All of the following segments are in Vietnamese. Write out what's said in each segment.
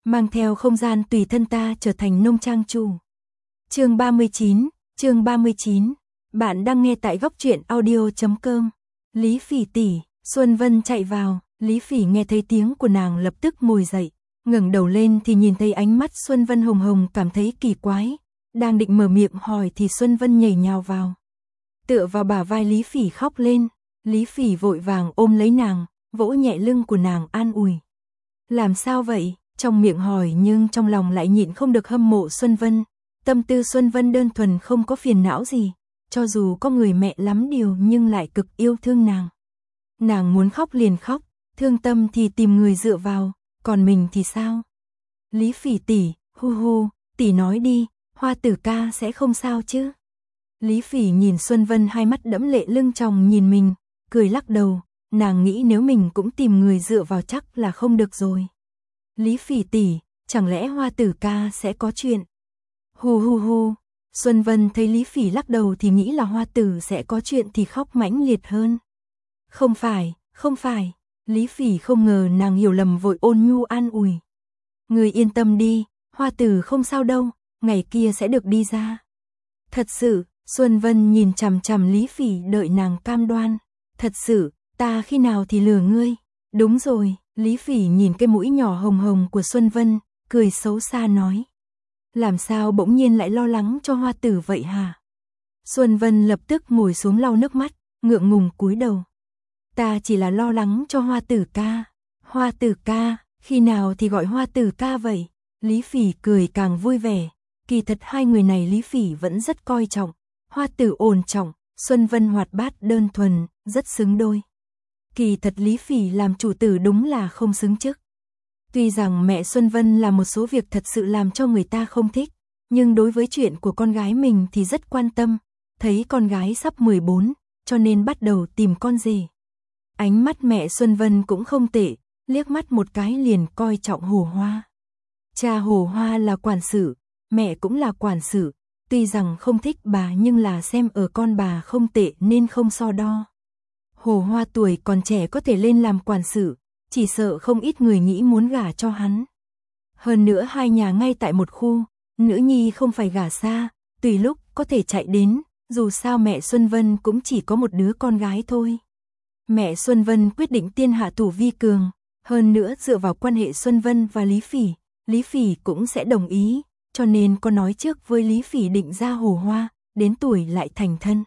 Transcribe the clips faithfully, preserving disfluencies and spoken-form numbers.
mang theo không gian tùy thân ta trở thành nông trang chủ. Chương ba mươi chín, chương ba mươi chín. Bạn đang nghe tại góc truyện audio chấm com. Lý Phỉ tỷ, Xuân Vân chạy vào, Lý Phỉ nghe thấy tiếng của nàng lập tức ngồi dậy, ngẩng đầu lên thì nhìn thấy ánh mắt Xuân Vân hồng hồng, cảm thấy kỳ quái, đang định mở miệng hỏi thì Xuân Vân nhảy nhào vào, tựa vào bả vai Lý Phỉ khóc lên. Lý Phỉ vội vàng ôm lấy nàng, vỗ nhẹ lưng của nàng an ủi. Làm sao vậy? Trong miệng hỏi nhưng trong lòng lại nhịn không được hâm mộ Xuân Vân. Tâm tư Xuân Vân đơn thuần không có phiền não gì, cho dù có người mẹ lắm điều nhưng lại cực yêu thương nàng. Nàng muốn khóc liền khóc, thương tâm thì tìm người dựa vào, còn mình thì sao? Lý Phỉ tỷ, hu hu, tỷ nói đi, Hoa Tử ca sẽ không sao chứ? Lý Phỉ nhìn Xuân Vân hai mắt đẫm lệ lưng tròng nhìn mình, cười lắc đầu, nàng nghĩ nếu mình cũng tìm người dựa vào chắc là không được rồi. Lý Phỉ tỷ, chẳng lẽ Hoa Tử ca sẽ có chuyện? Hu hu hu, Xuân Vân thấy Lý Phỉ lắc đầu thì nghĩ là Hoa Tử sẽ có chuyện thì khóc mãnh liệt hơn. Không phải, không phải, Lý Phỉ không ngờ nàng hiểu lầm vội ôn nhu an ủi. Người yên tâm đi, Hoa Tử không sao đâu, ngày kia sẽ được đi ra. Thật sự, Xuân Vân nhìn chằm chằm Lý Phỉ đợi nàng cam đoan. Thật sự, ta khi nào thì lừa ngươi? Đúng rồi, Lý Phỉ nhìn cái mũi nhỏ hồng hồng của Xuân Vân, cười xấu xa nói. Làm sao bỗng nhiên lại lo lắng cho Hoa Tử vậy hả? Xuân Vân lập tức ngồi xuống lau nước mắt, ngượng ngùng cúi đầu. Ta chỉ là lo lắng cho Hoa Tử ca. Hoa Tử ca, khi nào thì gọi Hoa Tử ca vậy? Lý Phỉ cười càng vui vẻ. Kỳ thật hai người này Lý Phỉ vẫn rất coi trọng. Hoa Tử ổn trọng, Xuân Vân hoạt bát đơn thuần, rất xứng đôi. Kỳ thật Lý Phỉ làm chủ tử đúng là không xứng chức. Tuy rằng mẹ Xuân Vân làm một số việc thật sự làm cho người ta không thích, nhưng đối với chuyện của con gái mình thì rất quan tâm. Thấy con gái sắp mười bốn, cho nên bắt đầu tìm con rể. Ánh mắt mẹ Xuân Vân cũng không tệ, liếc mắt một cái liền coi trọng Hồ Hoa. Cha Hồ Hoa là quản sự, mẹ cũng là quản sự, tuy rằng không thích bà nhưng là xem ở con bà không tệ nên không so đo. Hồ Hoa tuổi còn trẻ có thể lên làm quản sự, chỉ sợ không ít người nghĩ muốn gả cho hắn. Hơn nữa hai nhà ngay tại một khu, nữ nhi không phải gả xa, tùy lúc có thể chạy đến, dù sao mẹ Xuân Vân cũng chỉ có một đứa con gái thôi. Mẹ Xuân Vân quyết định tiên hạ thủ vi cường, hơn nữa dựa vào quan hệ Xuân Vân và Lý Phỉ, Lý Phỉ cũng sẽ đồng ý, cho nên có nói trước với Lý Phỉ định ra Hồ Hoa, đến tuổi lại thành thân.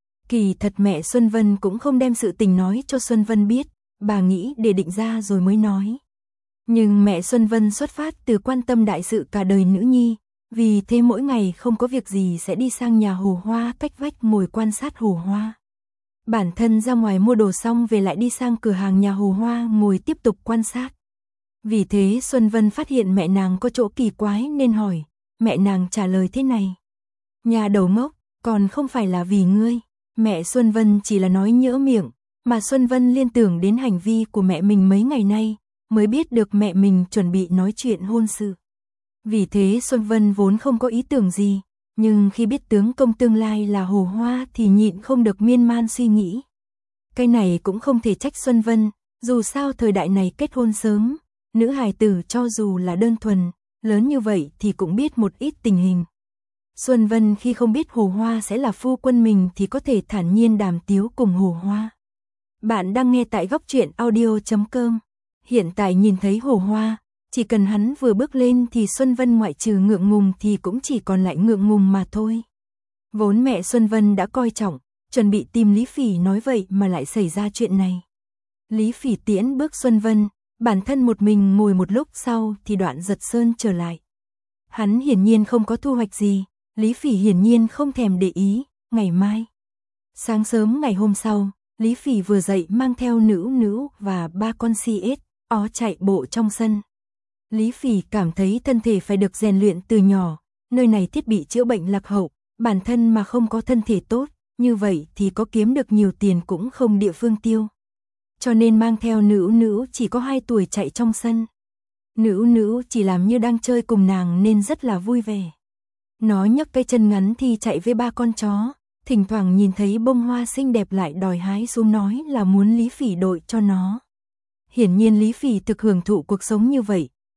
Kỳ thật mẹ Xuân Vân cũng không đem sự tình nói cho Xuân Vân biết, bà nghĩ để định ra rồi mới nói. Nhưng mẹ Xuân Vân xuất phát từ quan tâm đại sự cả đời nữ nhi, vì thế mỗi ngày không có việc gì sẽ đi sang nhà Hồ Hoa cách vách ngồi quan sát Hồ Hoa. Bản thân ra ngoài mua đồ xong về lại đi sang cửa hàng nhà Hồ Hoa ngồi tiếp tục quan sát. Vì thế Xuân Vân phát hiện mẹ nàng có chỗ kỳ quái nên hỏi, mẹ nàng trả lời thế này. Nhà đầu ngốc, còn không phải là vì ngươi. Mẹ Xuân Vân chỉ là nói nhỡ miệng, mà Xuân Vân liên tưởng đến hành vi của mẹ mình mấy ngày nay, mới biết được mẹ mình chuẩn bị nói chuyện hôn sự. Vì thế Xuân Vân vốn không có ý tưởng gì, nhưng khi biết tướng công tương lai là Hồ Hoa thì nhịn không được miên man suy nghĩ. Cái này cũng không thể trách Xuân Vân, dù sao thời đại này kết hôn sớm, nữ hài tử cho dù là đơn thuần, lớn như vậy thì cũng biết một ít tình hình. Xuân Vân khi không biết Hồ Hoa sẽ là phu quân mình thì có thể thản nhiên đàm tiếu cùng Hồ Hoa. Bạn đang nghe tại góc truyện audio chấm com. Hiện tại nhìn thấy Hồ Hoa, chỉ cần hắn vừa bước lên thì Xuân Vân ngoại trừ ngượng ngùng thì cũng chỉ còn lại ngượng ngùng mà thôi. Vốn mẹ Xuân Vân đã coi trọng, chuẩn bị tìm Lý Phỉ nói vậy mà lại xảy ra chuyện này. Lý Phỉ tiễn bước Xuân Vân, bản thân một mình ngồi một lúc sau thì Đoạn Giật Sơn trở lại. Hắn hiển nhiên không có thu hoạch gì, Lý Phỉ hiển nhiên không thèm để ý, ngày mai. Sáng sớm ngày hôm sau, Lý Phỉ vừa dậy mang theo Nữu Nữu và ba con si ếch, ó chạy bộ trong sân. Lý Phỉ cảm thấy thân thể phải được rèn luyện từ nhỏ, nơi này thiết bị chữa bệnh lạc hậu, bản thân mà không có thân thể tốt, như vậy thì có kiếm được nhiều tiền cũng không địa phương tiêu. Cho nên mang theo Nữu Nữu chỉ có hai tuổi chạy trong sân. Nữu Nữu chỉ làm như đang chơi cùng nàng nên rất là vui vẻ. Nó nhấc cây chân ngắn thì chạy với ba con chó, thỉnh thoảng nhìn thấy bông hoa xinh đẹp lại đòi hái xuống nói là muốn Lý Phỉ đội cho nó. Hiển nhiên Lý Phỉ thực hưởng thụ cuộc sống như vậy,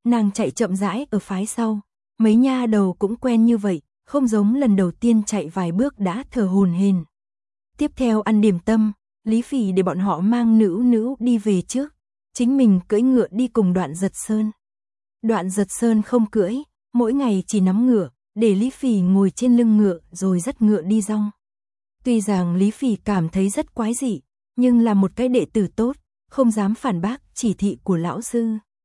nàng chạy chậm rãi ở phái sau, mấy nha đầu cũng quen như vậy, không giống lần đầu tiên chạy vài bước đã thở hổn hển. Tiếp theo ăn điểm tâm, Lý Phỉ để bọn họ mang Nữu Nữu đi về trước, chính mình cưỡi ngựa đi cùng Đoạn Giật Sơn. Đoạn Giật Sơn không cưỡi, mỗi ngày chỉ nắm ngựa, để Lý Phỉ ngồi trên lưng ngựa rồi dắt ngựa đi rong. Tuy rằng Lý Phỉ cảm thấy rất quái dị, nhưng là một cái đệ tử tốt, không dám phản bác chỉ thị của lão sư.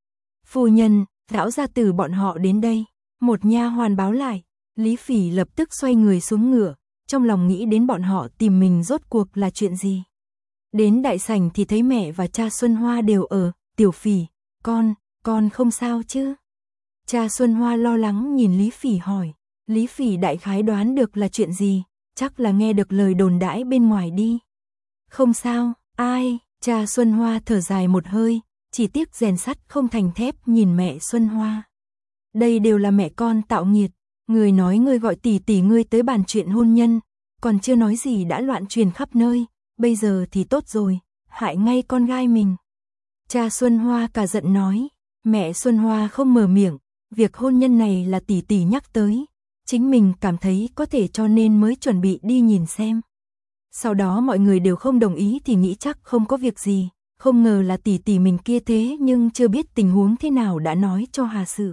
Phu nhân, lão gia tử bọn họ đến đây, một nha hoàn báo lại, Lý Phỉ lập tức xoay người xuống ngựa, trong lòng nghĩ đến bọn họ tìm mình rốt cuộc là chuyện gì. Đến đại sảnh thì thấy mẹ và cha Xuân Hoa đều ở, Tiểu Phỉ, con, con không sao chứ? Cha Xuân Hoa lo lắng nhìn Lý Phỉ hỏi, Lý Phỉ đại khái đoán được là chuyện gì, chắc là nghe được lời đồn đãi bên ngoài đi. Không sao, ai, cha Xuân Hoa thở dài một hơi, chỉ tiếc rèn sắt không thành thép nhìn mẹ Xuân Hoa. Đây đều là mẹ con tạo nghiệt, người nói ngươi gọi tỷ tỷ ngươi tới bàn chuyện hôn nhân, còn chưa nói gì đã loạn truyền khắp nơi, bây giờ thì tốt rồi, hại ngay con gái mình. Cha Xuân Hoa cả giận nói, mẹ Xuân Hoa không mở miệng, việc hôn nhân này là tỷ tỷ nhắc tới, chính mình cảm thấy có thể cho nên mới chuẩn bị đi nhìn xem. Sau đó mọi người đều không đồng ý thì nghĩ chắc không có việc gì, không ngờ là tỷ tỷ mình kia thế nhưng chưa biết tình huống thế nào đã nói cho Hà Sự.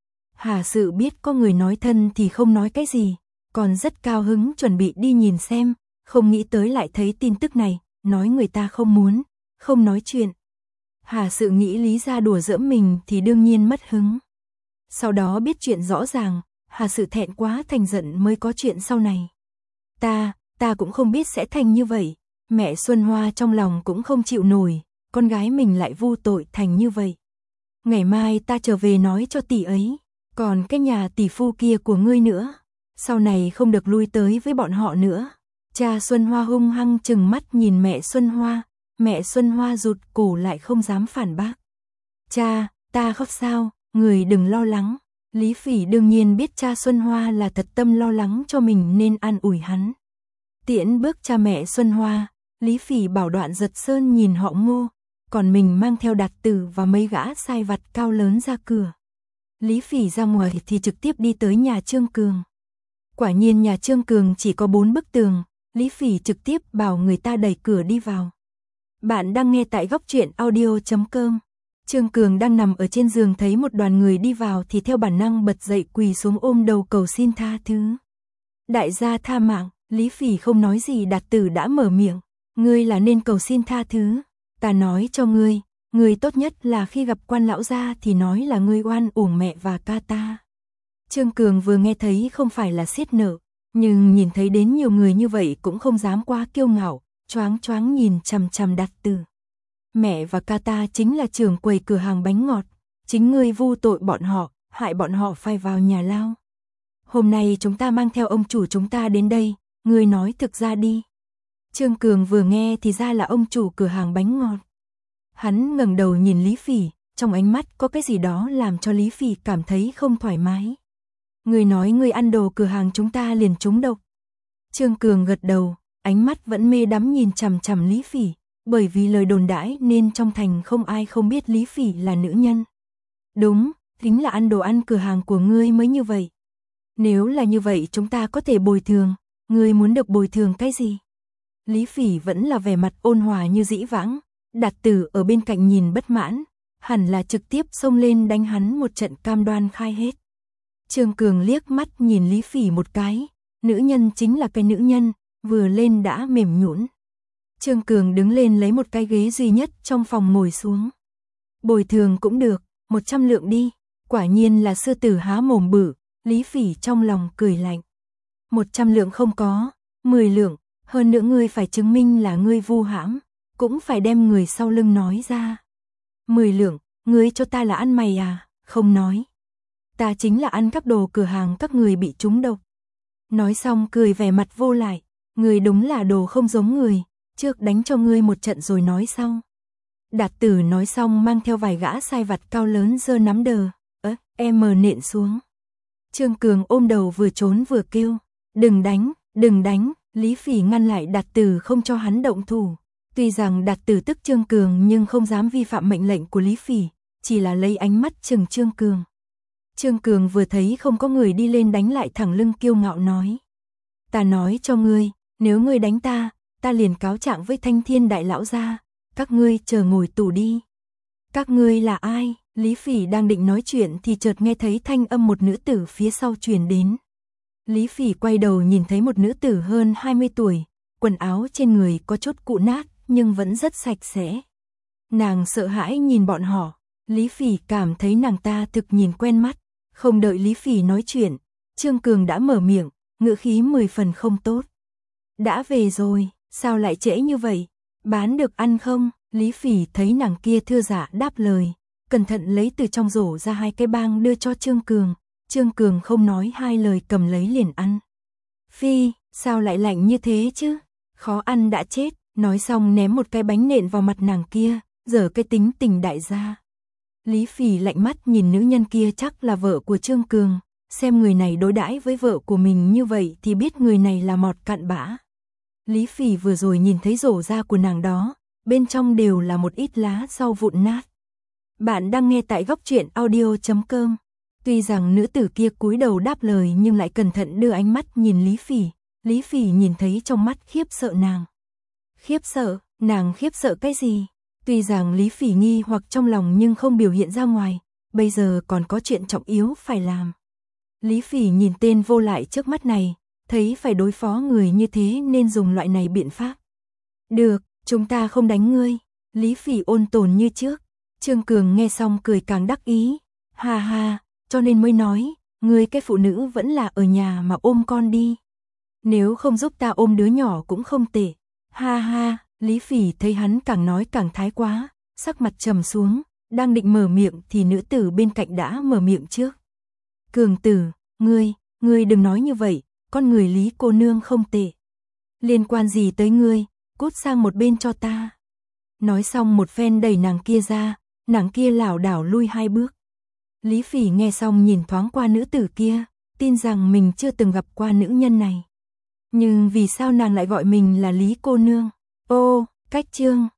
Hà Sự biết có người nói thân thì không nói cái gì, còn rất cao hứng chuẩn bị đi nhìn xem, không nghĩ tới lại thấy tin tức này, nói người ta không muốn, không nói chuyện. Hà Sự nghĩ Lý gia đùa giỡn mình thì đương nhiên mất hứng. Sau đó biết chuyện rõ ràng, Hà Sự thẹn quá thành giận mới có chuyện sau này. Ta, ta cũng không biết sẽ thành như vậy, mẹ Xuân Hoa trong lòng cũng không chịu nổi, con gái mình lại vu tội thành như vậy. Ngày mai ta trở về nói cho tỷ ấy, còn cái nhà tỷ phu kia của ngươi nữa, sau này không được lui tới với bọn họ nữa. Cha Xuân Hoa hung hăng trừng mắt nhìn mẹ Xuân Hoa, mẹ Xuân Hoa rụt cổ lại không dám phản bác. Cha, ta khóc sao, người đừng lo lắng. Lý Phỉ đương nhiên biết cha Xuân Hoa là thật tâm lo lắng cho mình nên an ủi hắn. Tiễn bước cha mẹ Xuân Hoa, Lý Phỉ bảo Đoạn Giật Sơn nhìn họ Ngô, còn mình mang theo Đạt Tử và mấy gã sai vặt cao lớn ra cửa. Lý Phỉ ra ngoài thì trực tiếp đi tới nhà Trương Cường. Quả nhiên nhà Trương Cường chỉ có bốn bức tường, Lý Phỉ trực tiếp bảo người ta đẩy cửa đi vào. Bạn đang nghe tại góc truyện audio chấm com. Trương Cường đang nằm ở trên giường thấy một đoàn người đi vào thì theo bản năng bật dậy quỳ xuống ôm đầu cầu xin tha thứ. Đại gia tha mạng, Lý Phỉ không nói gì. Đạt Tử đã mở miệng, ngươi là nên cầu xin tha thứ, ta nói cho ngươi, ngươi tốt nhất là khi gặp quan lão gia thì nói là ngươi oan uổng mẹ và ca ta. Trương Cường vừa nghe thấy không phải là xiết nợ, nhưng nhìn thấy đến nhiều người như vậy cũng không dám quá kiêu ngạo, choáng choáng nhìn chằm chằm Đạt Tử. Mẹ và ca ta chính là trưởng quầy cửa hàng bánh ngọt, chính ngươi vu tội bọn họ, hại bọn họ phải vào nhà lao. Hôm nay chúng ta mang theo ông chủ chúng ta đến đây, ngươi nói thực ra đi. Trương Cường vừa nghe thì ra là ông chủ cửa hàng bánh ngọt. Hắn ngẩng đầu nhìn Lý Phỉ, trong ánh mắt có cái gì đó làm cho Lý Phỉ cảm thấy không thoải mái. Ngươi nói ngươi ăn đồ cửa hàng chúng ta liền trúng độc. Trương Cường gật đầu, ánh mắt vẫn mê đắm nhìn chằm chằm Lý Phỉ, bởi vì lời đồn đãi nên trong thành không ai không biết Lý Phỉ là nữ nhân. Đúng, chính là ăn đồ ăn cửa hàng của ngươi mới như vậy. Nếu là như vậy chúng ta có thể bồi thường, ngươi muốn được bồi thường cái gì? Lý Phỉ vẫn là vẻ mặt ôn hòa như dĩ vãng, Đạt Tử ở bên cạnh nhìn bất mãn, hẳn là trực tiếp xông lên đánh hắn một trận cam đoan khai hết. Trương Cường liếc mắt nhìn Lý Phỉ một cái, nữ nhân chính là cái nữ nhân, vừa lên đã mềm nhũn. Trương Cường đứng lên lấy một cái ghế duy nhất trong phòng ngồi xuống. Bồi thường cũng được, một trăm lượng đi, quả nhiên là sư tử há mồm bự, Lý Phỉ trong lòng cười lạnh. Một trăm lượng không có, mười lượng, hơn nữa ngươi phải chứng minh là ngươi vu hãm, cũng phải đem người sau lưng nói ra. Mười lượng, ngươi cho ta là ăn mày à, không nói. Ta chính là ăn các đồ cửa hàng các người bị trúng độc. Nói xong cười vẻ mặt vô lại, người đúng là đồ không giống người, trước đánh cho ngươi một trận rồi nói sau. Đạt Tử nói xong mang theo vài gã sai vặt cao lớn giơ nắm đờ, ớ, em mờ nện xuống. Trương Cường ôm đầu vừa trốn vừa kêu, đừng đánh, đừng đánh, Lý Phỉ ngăn lại Đạt Tử không cho hắn động thủ. Tuy rằng Đạt Tử tức Trương Cường nhưng không dám vi phạm mệnh lệnh của Lý Phỉ, chỉ là lấy ánh mắt chừng Trương Cường. Trương Cường vừa thấy không có người đi lên đánh lại thẳng lưng kiêu ngạo nói. Ta nói cho ngươi, nếu ngươi đánh ta, ta liền cáo trạng với Thanh Thiên đại lão gia, các ngươi chờ ngồi tù đi. Các ngươi là ai? Lý Phỉ đang định nói chuyện thì chợt nghe thấy thanh âm một nữ tử phía sau truyền đến. Lý Phỉ quay đầu nhìn thấy một nữ tử hơn hai mươi tuổi, quần áo trên người có chút cũ nát nhưng vẫn rất sạch sẽ. Nàng sợ hãi nhìn bọn họ, Lý Phỉ cảm thấy nàng ta thực nhìn quen mắt, không đợi Lý Phỉ nói chuyện, Trương Cường đã mở miệng, ngữ khí mười phần không tốt. Đã về rồi, sao lại trễ như vậy? Bán được ăn không? Lý Phỉ thấy nàng kia thưa dạ đáp lời, cẩn thận lấy từ trong rổ ra hai cái bang đưa cho Trương Cường. Trương Cường không nói hai lời cầm lấy liền ăn. Phi, sao lại lạnh như thế chứ? Khó ăn đã chết, nói xong ném một cái bánh nện vào mặt nàng kia, giở cái tính tình đại gia. Lý Phỉ lạnh mắt nhìn nữ nhân kia chắc là vợ của Trương Cường, xem người này đối đãi với vợ của mình như vậy thì biết người này là mọt cặn bã. Lý Phỉ vừa rồi nhìn thấy rổ da của nàng đó, bên trong đều là một ít lá rau vụn nát. Bạn đang nghe tại góc truyện audio chấm com. Tuy rằng nữ tử kia cúi đầu đáp lời nhưng lại cẩn thận đưa ánh mắt nhìn Lý Phỉ, Lý Phỉ nhìn thấy trong mắt khiếp sợ nàng. Khiếp sợ, nàng khiếp sợ cái gì? Tuy rằng Lý Phỉ nghi hoặc trong lòng nhưng không biểu hiện ra ngoài, bây giờ còn có chuyện trọng yếu phải làm. Lý Phỉ nhìn tên vô lại trước mắt này, thấy phải đối phó người như thế nên dùng loại này biện pháp. Được, chúng ta không đánh ngươi. Lý Phỉ ôn tồn như trước. Trương Cường nghe xong cười càng đắc ý. Ha ha, cho nên mới nói, ngươi cái phụ nữ vẫn là ở nhà mà ôm con đi. Nếu không giúp ta ôm đứa nhỏ cũng không tệ. Ha ha, Lý Phỉ thấy hắn càng nói càng thái quá, sắc mặt trầm xuống, đang định mở miệng thì nữ tử bên cạnh đã mở miệng trước. Cường tử, ngươi, ngươi đừng nói như vậy, con người Lý cô nương không tệ. Liên quan gì tới ngươi, cút sang một bên cho ta. Nói xong một phen đẩy nàng kia ra, nàng kia lảo đảo lui hai bước. Lý Phỉ nghe xong nhìn thoáng qua nữ tử kia, tin rằng mình chưa từng gặp qua nữ nhân này. Nhưng vì sao nàng lại gọi mình là Lý cô nương? Ô, cách chương.